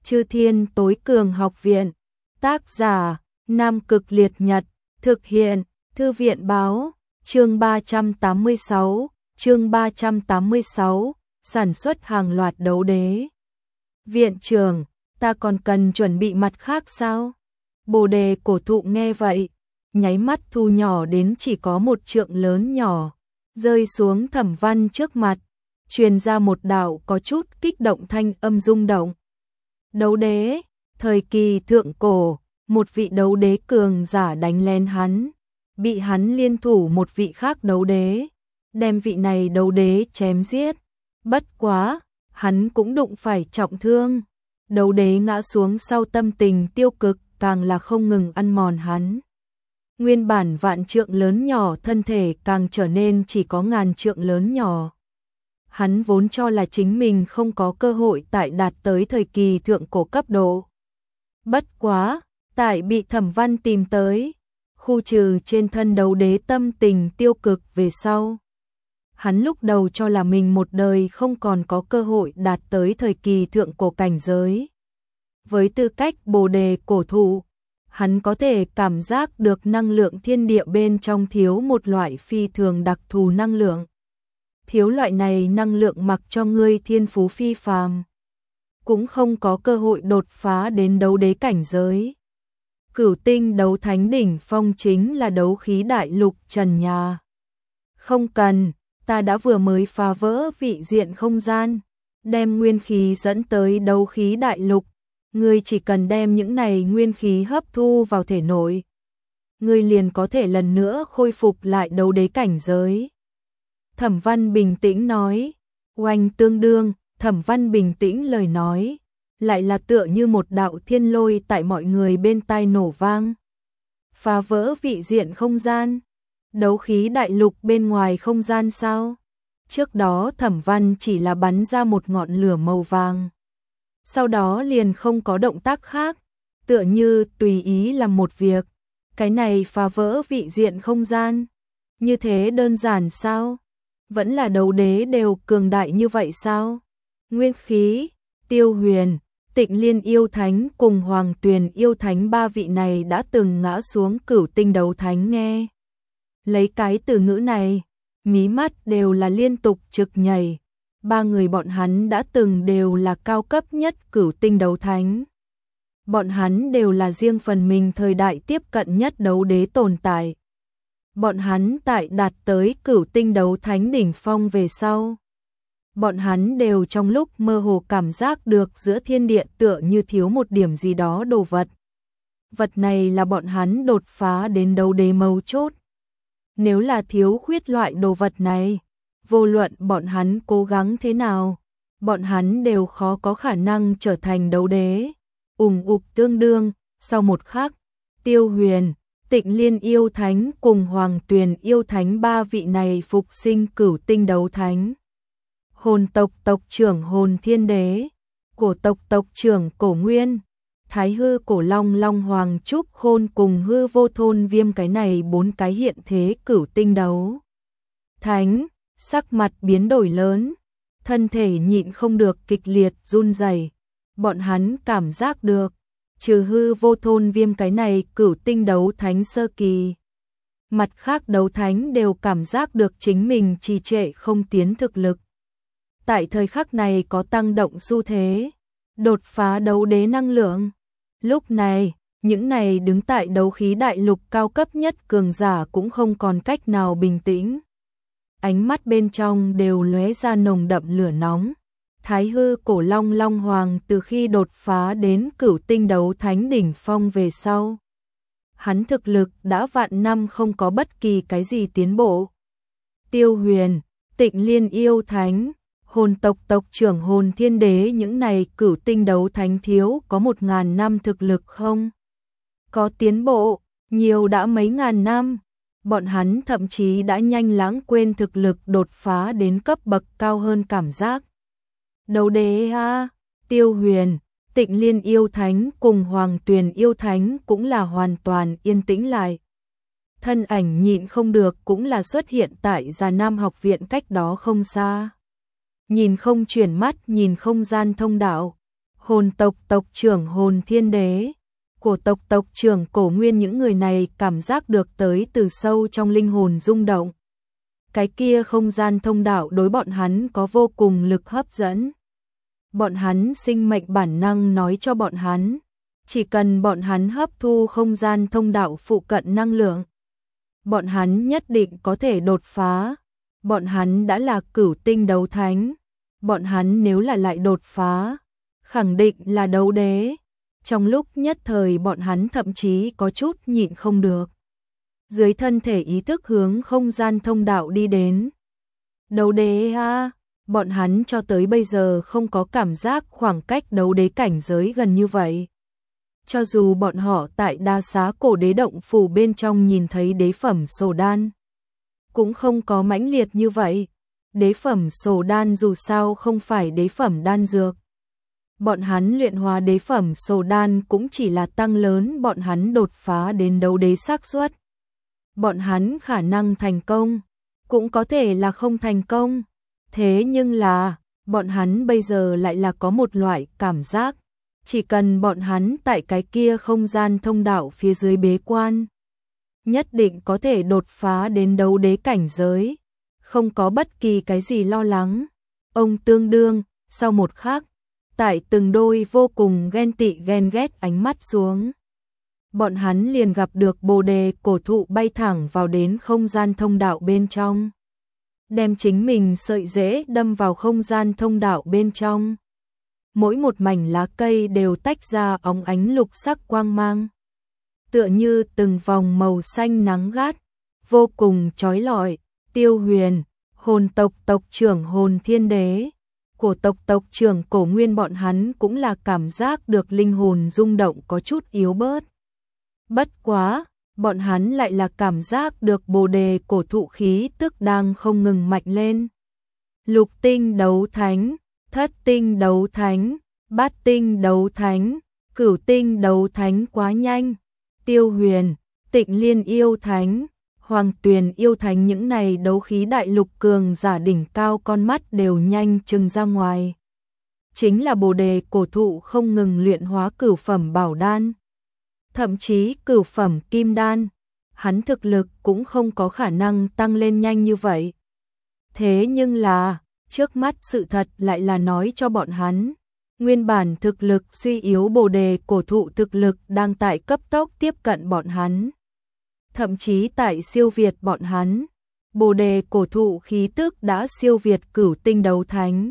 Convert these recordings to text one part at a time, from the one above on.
Chư Thiên Tối Cường Học Viện. Tác giả: Nam Cực Liệt Nhật. Thực hiện: Thư viện báo. Chương 386. Sản xuất hàng loạt đấu đế. Viện trưởng, ta còn cần chuẩn bị mặt khác sao? Bồ đề cổ thụ nghe vậy, nháy mắt thu nhỏ đến chỉ có một trượng lớn nhỏ, rơi xuống Thẩm Văn trước mặt, truyền ra một đạo có chút kích động thanh âm rung động. Đấu đế, thời kỳ thượng cổ, một vị đấu đế cường giả đánh lén hắn, bị hắn liên thủ một vị khác đấu đế, đem vị này đấu đế chém giết. Bất quá, hắn cũng đụng phải trọng thương. Đấu đế ngã xuống sau tâm tình tiêu cực càng là không ngừng ăn mòn hắn. Nguyên bản vạn trượng lớn nhỏ thân thể càng trở nên chỉ có ngàn trượng lớn nhỏ. Hắn vốn cho là chính mình không có cơ hội tại đạt tới thời kỳ thượng cổ cấp độ. Bất quá, tại bị Thẩm Văn tìm tới, khu trừ trên thân đấu đế tâm tình tiêu cực về sau. Hắn lúc đầu cho là mình một đời không còn có cơ hội đạt tới thời kỳ thượng cổ cảnh giới. Với tư cách bồ đề cổ thụ, hắn có thể cảm giác được năng lượng thiên địa bên trong thiếu một loại phi thường đặc thù năng lượng. Thiếu loại này năng lượng mặc cho ngươi thiên phú phi phàm, cũng không có cơ hội đột phá đến đấu đế cảnh giới. Cửu tinh đấu thánh đỉnh phong chính là đấu khí đại lục trần nhà. Không cần, ta đã vừa mới phá vỡ vị diện không gian, đem nguyên khí dẫn tới đấu khí đại lục. Ngươi chỉ cần đem những này nguyên khí hấp thu vào thể nội, ngươi liền có thể lần nữa khôi phục lại đấu đế cảnh giới. Thẩm Văn bình tĩnh nói. Oanh tương đương, Thẩm Văn bình tĩnh lời nói, lại là tựa như một đạo thiên lôi tại mọi người bên tai nổ vang. Phá vỡ vị diện không gian, đấu khí đại lục bên ngoài không gian sao? Trước đó Thẩm Văn chỉ là bắn ra một ngọn lửa màu vàng. Sau đó liền không có động tác khác, tựa như tùy ý làm một việc. Cái này phá vỡ vị diện không gian, như thế đơn giản sao? Vẫn là đấu đế đều cường đại như vậy sao? Nguyên khí, Tiêu Huyền, Tịnh Liên yêu thánh cùng Hoàng Tuyền yêu thánh ba vị này đã từng ngã xuống cửu tinh đấu thánh nghe. Lấy cái từ ngữ này, mí mắt đều là liên tục trực nhảy. Ba người bọn hắn đã từng đều là cao cấp nhất cửu tinh đấu thánh. Bọn hắn đều là riêng phần mình thời đại tiếp cận nhất đấu đế tồn tại. Bọn hắn tại đạt tới cửu tinh đấu thánh đỉnh phong về sau. Bọn hắn đều trong lúc mơ hồ cảm giác được giữa thiên địa tựa như thiếu một điểm gì đó đồ vật. Vật này là bọn hắn đột phá đến đấu đế mấu chốt. Nếu là thiếu khuyết loại đồ vật này, vô luận bọn hắn cố gắng thế nào, bọn hắn đều khó có khả năng trở thành đấu đế. Tương đương, sau một khắc, Tiêu Huyền, Tịnh Liên yêu thánh cùng Hoàng Tuyền yêu thánh ba vị này phục sinh cửu tinh đấu thánh. Hồn tộc tộc trưởng Hồn Thiên Đế, cổ tộc tộc trưởng Cổ Nguyên, Thái Hư Cổ Long Long Hoàng Trúc Khôn cùng Hư Vô Thôn Viêm, cái này bốn cái hiện thế cửu tinh đấu thánh, sắc mặt biến đổi lớn, thân thể nhịn không được kịch liệt run rẩy. Bọn hắn cảm giác được, trừ Hư Vô Thôn Viêm cái này cửu tinh đấu thánh sơ kỳ, mặt khác đấu thánh đều cảm giác được chính mình trì trệ không tiến thực lực. Tại thời khắc này có tăng động xu thế, đột phá đấu đế năng lượng. Lúc này, những này đứng tại đấu khí đại lục cao cấp nhất cường giả cũng không còn cách nào bình tĩnh. Ánh mắt bên trong đều lóe ra nồng đậm lửa nóng. Thái Hư Cổ Long Long Hoàng từ khi đột phá đến cửu tinh đấu thánh đỉnh phong về sau, hắn thực lực đã vạn năm không có bất kỳ cái gì tiến bộ. Tiêu Huyền, Tịnh Liên yêu thánh, Hồn tộc tộc trưởng Hồn Thiên Đế, những này cửu tinh đấu thánh thiếu có 1000 năm thực lực không? Có tiến bộ, nhiều đã mấy ngàn năm. Bọn hắn thậm chí đã nhanh lãng quên thực lực đột phá đến cấp bậc cao hơn cảm giác. Đấu đế ha, Tiêu Huyền, Tịnh Liên yêu thánh cùng Hoàng Tuyền yêu thánh cũng là hoàn toàn yên tĩnh lại. Thân ảnh nhịn không được cũng là xuất hiện tại Già Nam học viện cách đó không xa. Nhìn không chuyển mắt, nhìn không gian thông đạo, hồn tộc tộc trưởng Hồn Thiên Đế, cổ tộc tộc trưởng Cổ Nguyên, những người này cảm giác được tới từ sâu trong linh hồn rung động. Cái kia không gian thông đạo đối bọn hắn có vô cùng lực hấp dẫn. Bọn hắn sinh mệnh bản năng nói cho bọn hắn, chỉ cần bọn hắn hấp thu không gian thông đạo phụ cận năng lượng, bọn hắn nhất định có thể đột phá. Bọn hắn đã là cửu tinh đấu thánh, bọn hắn nếu là lại đột phá, khẳng định là đấu đế. Trong lúc nhất thời bọn hắn thậm chí có chút nhịn không được. Dưới thân thể ý thức hướng không gian thông đạo đi đến. Đấu đế a, bọn hắn cho tới bây giờ không có cảm giác khoảng cách đấu đế cảnh giới gần như vậy. Cho dù bọn họ tại Đa Xá Cổ Đế động phủ bên trong nhìn thấy đế phẩm sổ đan, cũng không có mãnh liệt như vậy. Đế phẩm sổ đan dù sao không phải đế phẩm đan dược. Bọn hắn luyện hóa đế phẩm sổ đan cũng chỉ là tăng lớn bọn hắn đột phá đến đấu đế xác suất. Bọn hắn khả năng thành công, cũng có thể là không thành công. Thế nhưng là, bọn hắn bây giờ lại là có một loại cảm giác, chỉ cần bọn hắn tại cái kia không gian thông đạo phía dưới bế quan, nhất định có thể đột phá đến đấu đế cảnh giới, không có bất kỳ cái gì lo lắng. Ông tương đương, sau một khắc, tại từng đôi vô cùng ghen tị ghen ghét ánh mắt xuống, bọn hắn liền gặp được Bồ Đề cổ thụ bay thẳng vào đến không gian thông đạo bên trong, đem chính mình sợi rễ đâm vào không gian thông đạo bên trong. Mỗi một mảnh lá cây đều tách ra óng ánh lục sắc quang mang, tựa như từng vòng màu xanh nắng gắt, vô cùng chói lọi. Tiêu Huyền, hồn tộc tộc trưởng Hồn Thiên Đế, cổ tộc tộc trưởng Cổ Nguyên, bọn hắn cũng là cảm giác được linh hồn rung động có chút yếu bớt. Bất quá, bọn hắn lại là cảm giác được Bồ Đề cổ thụ khí tức đang không ngừng mạnh lên. Lục tinh đấu thánh, thất tinh đấu thánh, bát tinh đấu thánh, cửu tinh đấu thánh quá nhanh. Tiêu Huyền, Tịnh Liên yêu thánh, Hoàng Tuyền yêu thánh, những này đấu khí đại lục cường giả đỉnh cao con mắt đều nhanh trừng ra ngoài. Chính là Bồ Đề cổ thụ không ngừng luyện hóa cửu phẩm bảo đan, thậm chí cửu phẩm kim đan, hắn thực lực cũng không có khả năng tăng lên nhanh như vậy. Thế nhưng là, trước mắt sự thật lại là nói cho bọn hắn, nguyên bản thực lực suy yếu Bồ Đề cổ thụ thực lực đang tại cấp tốc tiếp cận bọn hắn, thậm chí tại siêu việt bọn hắn. Bồ Đề cổ thụ khí tức đã siêu việt cửu tinh đấu thánh.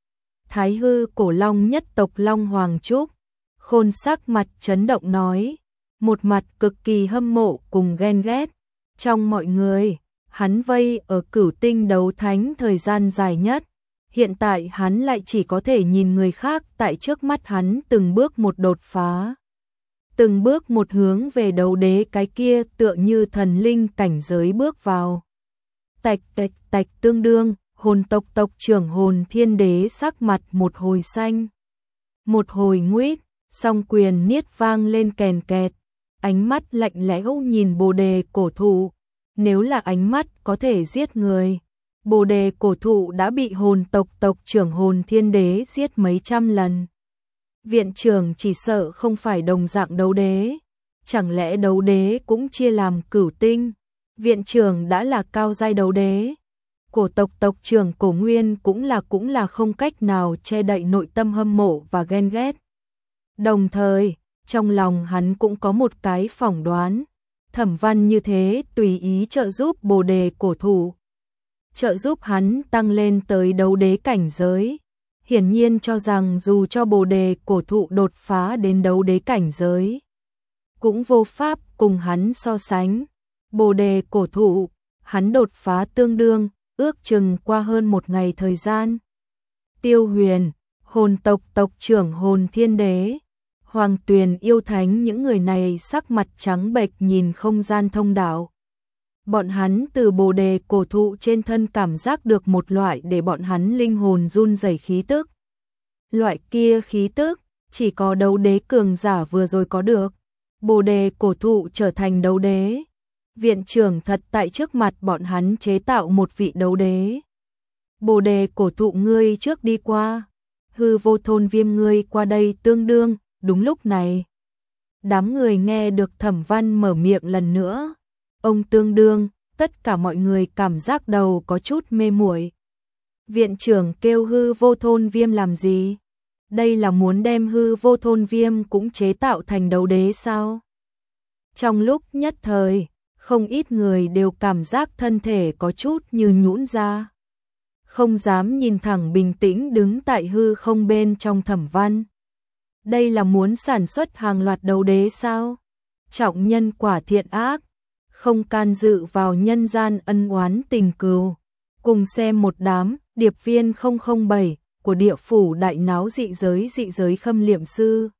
Thái hư cổ long nhất tộc Long Hoàng Trúc, khôn sắc mặt chấn động nói, một mặt cực kỳ hâm mộ cùng ghen ghét. Trong mọi người, hắn vây ở cửu tinh đấu thánh thời gian dài nhất, hiện tại hắn lại chỉ có thể nhìn người khác tại trước mắt hắn từng bước một đột phá, từng bước một hướng về đấu đế cái kia tựa như thần linh cảnh giới bước vào. Tạch tạch tạch, tương đương, hồn tộc tộc trưởng Hồn Thiên Đế sắc mặt một hồi xanh, một hồi nguýt, song quyền niết vang lên kèn kẹt, ánh mắt lạnh lẽo nhìn Bồ Đề cổ thụ. Nếu là ánh mắt có thể giết người, Bồ Đề cổ thụ đã bị hồn tộc tộc trưởng Hồn Thiên Đế giết mấy trăm lần. Viện trưởng chỉ sợ không phải đồng dạng đấu đế, chẳng lẽ đấu đế cũng chia làm cửu tinh? Viện trưởng đã là cao giai đấu đế. Cổ tộc tộc trưởng Cổ Nguyên cũng là không cách nào che đậy nội tâm hâm mộ và ghen ghét. Đồng thời, trong lòng hắn cũng có một cái phỏng đoán, Thẩm Văn như thế tùy ý trợ giúp Bồ Đề cổ thụ, trợ giúp hắn tăng lên tới đấu đế cảnh giới, hiển nhiên cho rằng dù cho Bồ Đề cổ thụ đột phá đến đấu đế cảnh giới, cũng vô pháp cùng hắn so sánh. Bồ Đề cổ thụ, hắn đột phá tương đương, ước chừng qua hơn một ngày thời gian. Tiêu Huyền, hồn tộc tộc trưởng Hồn Thiên Đế, Hoàng Tuyền yêu thánh, những người này sắc mặt trắng bệch nhìn không gian thông đạo. Bọn hắn từ Bồ Đề cổ thụ trên thân cảm giác được một loại để bọn hắn linh hồn run rẩy khí tức. Loại kia khí tức, chỉ có đấu đế cường giả vừa rồi có được. Bồ Đề cổ thụ trở thành đấu đế. Viện trưởng thật tại trước mặt bọn hắn chế tạo một vị đấu đế. Bồ Đề cổ thụ, ngươi trước đi qua. hư vô thôn Viêm ngươi qua đây tương đương. Đúng lúc này, đám người nghe được Thẩm Văn mở miệng lần nữa. Ông tương đương, tất cả mọi người cảm giác đầu có chút mê muội. Viện trưởng kêu hư vô thôn Viêm làm gì? Đây là muốn đem hư vô thôn Viêm cũng chế tạo thành đấu đế sao? Trong lúc nhất thời, không ít người đều cảm giác thân thể có chút như nhũn ra. Không dám nhìn thẳng bình tĩnh đứng tại hư không bên trong Thẩm Văn. Đây là muốn sản xuất hàng loạt đấu đế sao? Trọng nhân quả thiện ác, không can dự vào nhân gian ân oán tình cừu. Cùng xem một đám điệp viên 007 của địa phủ đại náo dị giới khâm liệm sư.